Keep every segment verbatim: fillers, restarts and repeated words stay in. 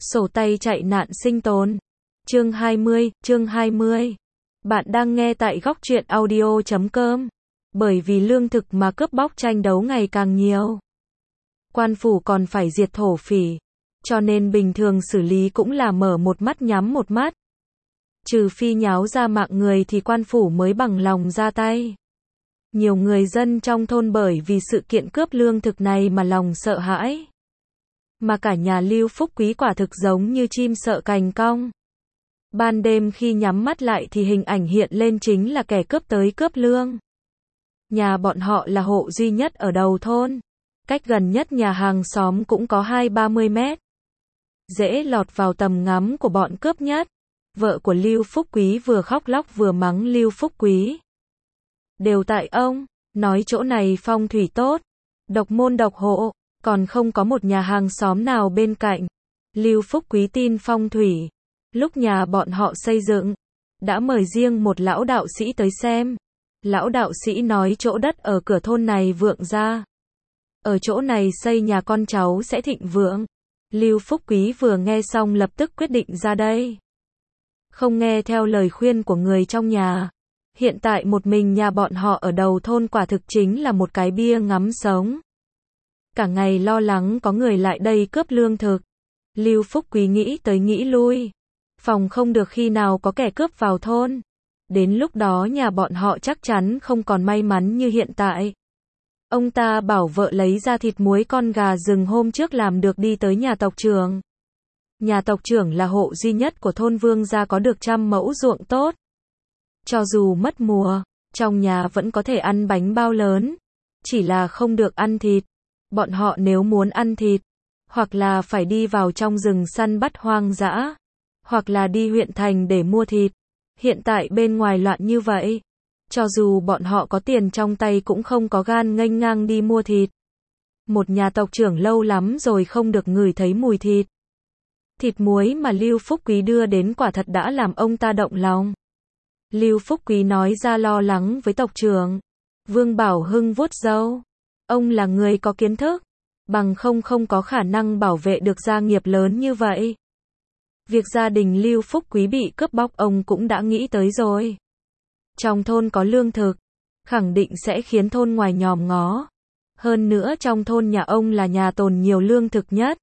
Sổ tay chạy nạn sinh tồn. Chương hai mươi, chương hai mươi. Bạn đang nghe tại góc truyện audio chấm com. Bởi vì lương thực mà cướp bóc tranh đấu ngày càng nhiều. Quan phủ còn phải diệt thổ phỉ. Cho nên bình thường xử lý cũng là mở một mắt nhắm một mắt. Trừ phi nháo ra mạng người thì quan phủ mới bằng lòng ra tay. Nhiều người dân trong thôn bởi vì sự kiện cướp lương thực này mà lòng sợ hãi. Mà cả nhà Lưu Phúc Quý quả thực giống như chim sợ cành cong. Ban đêm khi nhắm mắt lại thì hình ảnh hiện lên chính là kẻ cướp tới cướp lương. Nhà bọn họ là hộ duy nhất ở đầu thôn. Cách gần nhất nhà hàng xóm cũng có hai ba mươi mét. Dễ lọt vào tầm ngắm của bọn cướp nhất. Vợ của Lưu Phúc Quý vừa khóc lóc vừa mắng Lưu Phúc Quý. Đều tại ông, nói chỗ này phong thủy tốt, độc môn độc hộ, còn không có một nhà hàng xóm nào bên cạnh. Lưu Phúc Quý tin phong thủy. Lúc nhà bọn họ xây dựng, đã mời riêng một lão đạo sĩ tới xem. Lão đạo sĩ nói chỗ đất ở cửa thôn này vượng ra. Ở chỗ này xây nhà con cháu sẽ thịnh vượng. Lưu Phúc Quý vừa nghe xong lập tức quyết định ra đây. Không nghe theo lời khuyên của người trong nhà. Hiện tại một mình nhà bọn họ ở đầu thôn quả thực chính là một cái bia ngắm sống. Cả ngày lo lắng có người lại đây cướp lương thực. Lưu Phúc Quý nghĩ tới nghĩ lui. Phòng không được khi nào có kẻ cướp vào thôn. Đến lúc đó nhà bọn họ chắc chắn không còn may mắn như hiện tại. Ông ta bảo vợ lấy ra thịt muối con gà rừng hôm trước làm được đi tới nhà tộc trưởng. Nhà tộc trưởng là hộ duy nhất của thôn Vương gia có được trăm mẫu ruộng tốt. Cho dù mất mùa, trong nhà vẫn có thể ăn bánh bao lớn. Chỉ là không được ăn thịt. Bọn họ nếu muốn ăn thịt, hoặc là phải đi vào trong rừng săn bắt hoang dã, hoặc là đi huyện thành để mua thịt. Hiện tại bên ngoài loạn như vậy, cho dù bọn họ có tiền trong tay cũng không có gan nghênh ngang đi mua thịt. Một nhà tộc trưởng lâu lắm rồi không được ngửi thấy mùi thịt. Thịt muối mà Lưu Phúc Quý đưa đến quả thật đã làm ông ta động lòng. Lưu Phúc Quý nói ra lo lắng với tộc trưởng. Vương Bảo Hưng vuốt râu. Ông là người có kiến thức, bằng không không có khả năng bảo vệ được gia nghiệp lớn như vậy. Việc gia đình Lưu Phúc Quý bị cướp bóc ông cũng đã nghĩ tới rồi. Trong thôn có lương thực, khẳng định sẽ khiến thôn ngoài nhòm ngó. Hơn nữa trong thôn nhà ông là nhà tồn nhiều lương thực nhất.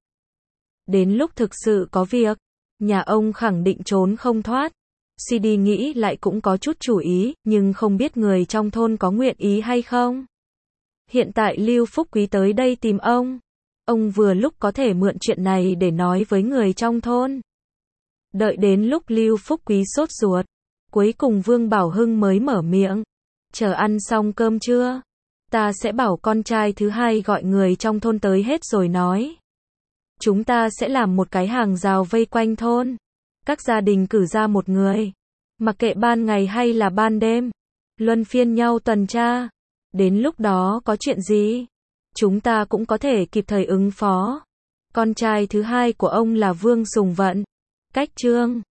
Đến lúc thực sự có việc, nhà ông khẳng định trốn không thoát. xê đê nghĩ lại cũng có chút chủ ý, nhưng không biết người trong thôn có nguyện ý hay không. Hiện tại Lưu Phúc Quý tới đây tìm ông. Ông vừa lúc có thể mượn chuyện này để nói với người trong thôn. Đợi đến lúc Lưu Phúc Quý sốt ruột, cuối cùng Vương Bảo Hưng mới mở miệng. Chờ ăn xong cơm chưa? Ta sẽ bảo con trai thứ hai gọi người trong thôn tới hết rồi nói. Chúng ta sẽ làm một cái hàng rào vây quanh thôn. Các gia đình cử ra một người. Mặc kệ ban ngày hay là ban đêm. Luân phiên nhau tuần tra. Đến lúc đó có chuyện gì, chúng ta cũng có thể kịp thời ứng phó. Con trai thứ hai của ông là Vương Sùng Vận. Cách Trương